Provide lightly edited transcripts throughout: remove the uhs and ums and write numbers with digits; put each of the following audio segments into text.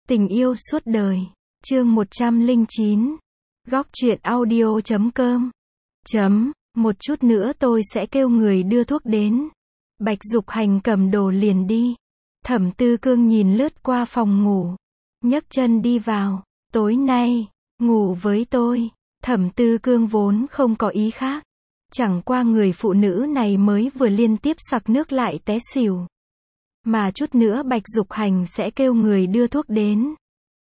Tình yêu suốt đời. Chương 109. Góc truyện audio.com. Một chút nữa tôi sẽ kêu người đưa thuốc đến. Bạch Dục Hành cầm đồ liền đi. Thẩm Tư Cương nhìn lướt qua phòng ngủ, nhấc chân đi vào. Tối nay, ngủ với tôi. Thẩm Tư Cương vốn không có ý khác. Chẳng qua người phụ nữ này mới vừa liên tiếp sặc nước lại té xỉu. Mà chút nữa Bạch Dục Hành sẽ kêu người đưa thuốc đến.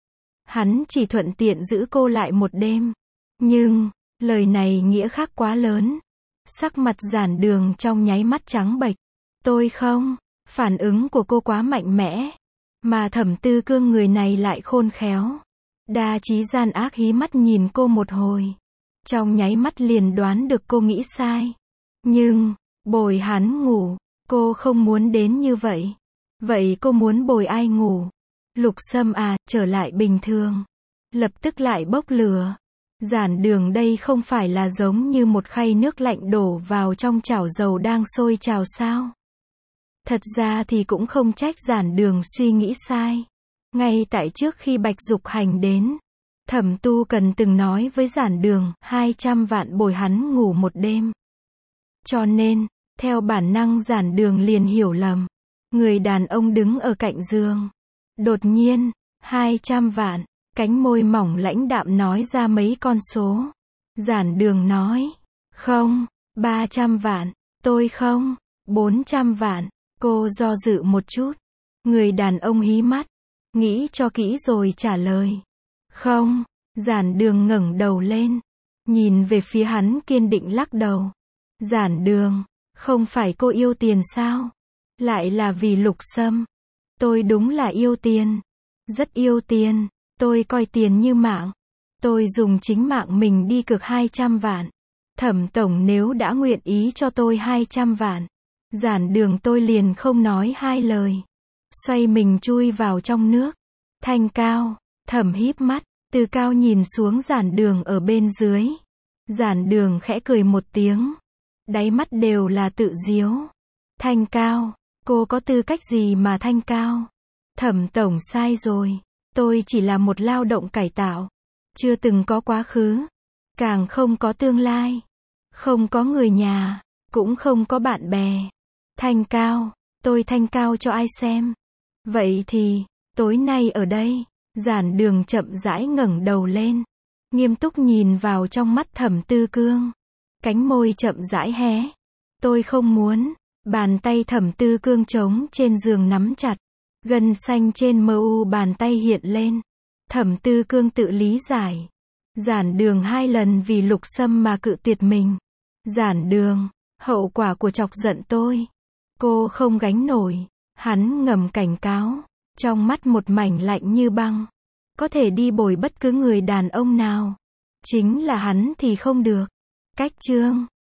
Hắn chỉ thuận tiện giữ cô lại một đêm. Nhưng, lời này nghĩa khác quá lớn. Sắc mặt Giản Đường trong nháy mắt trắng bệch. Tôi không, phản ứng của cô quá mạnh mẽ. Mà Thẩm Tư Cương người này lại khôn khéo. Đa trí gian ác hí mắt nhìn cô một hồi. Trong nháy mắt liền đoán được cô nghĩ sai. Nhưng, bồi hắn ngủ, cô không muốn đến như vậy. Vậy cô muốn bồi ai ngủ? Lục Sâm à, trở lại bình thường. Lập tức lại bốc lửa. Giản Đường đây không phải là giống như một khay nước lạnh đổ vào trong chảo dầu đang sôi trào sao? Thật ra thì cũng không trách Giản Đường suy nghĩ sai. Ngay tại trước khi Bạch Dục Hành đến, Thẩm Tu Cần từng nói với Giản Đường 200 vạn bồi hắn ngủ một đêm. Cho nên, theo bản năng Giản Đường liền hiểu lầm. Người đàn ông đứng ở cạnh giường. Đột nhiên, 200 vạn, cánh môi mỏng lãnh đạm nói ra mấy con số. Giản Đường nói, không, 300 vạn, tôi không, 400 vạn, cô do dự một chút. Người đàn ông hí mắt, nghĩ cho kỹ rồi trả lời. Không, Giản Đường ngẩng đầu lên, nhìn về phía hắn kiên định lắc đầu. Giản Đường, không phải cô yêu tiền sao? Lại là vì Lục Sâm. Tôi đúng là yêu tiền. Rất yêu tiền. Tôi coi tiền như mạng. Tôi dùng chính mạng mình đi cược 200 vạn. Thẩm tổng nếu đã nguyện ý cho tôi 200 vạn. Giản Đường tôi liền không nói hai lời. Xoay mình chui vào trong nước. Thanh Cao. Thẩm híp mắt. Từ cao nhìn xuống Giản Đường ở bên dưới. Giản Đường khẽ cười một tiếng. Đáy mắt đều là tự diếu. Thanh Cao. Cô có tư cách gì mà thanh cao? Thẩm tổng sai rồi. Tôi chỉ là một lao động cải tạo. Chưa từng có quá khứ. Càng không có tương lai. Không có người nhà. Cũng không có bạn bè. Thanh cao. Tôi thanh cao cho ai xem? Vậy thì, tối nay ở đây, Giản Đường chậm rãi ngẩng đầu lên. Nghiêm túc nhìn vào trong mắt Thẩm Tư Cương. Cánh môi chậm rãi hé. Tôi không muốn. Bàn tay Thẩm Tư Cương trống trên giường nắm chặt. Gân xanh trên mu bàn tay hiện lên. Thẩm Tư Cương tự lý giải. Giản Đường 2 lần vì Lục Sâm mà cự tuyệt mình. Giản Đường, hậu quả của chọc giận tôi, cô không gánh nổi. Hắn ngầm cảnh cáo. Trong mắt một mảnh lạnh như băng. Có thể đi bồi bất cứ người đàn ông nào. Chính là hắn thì không được. Cách chương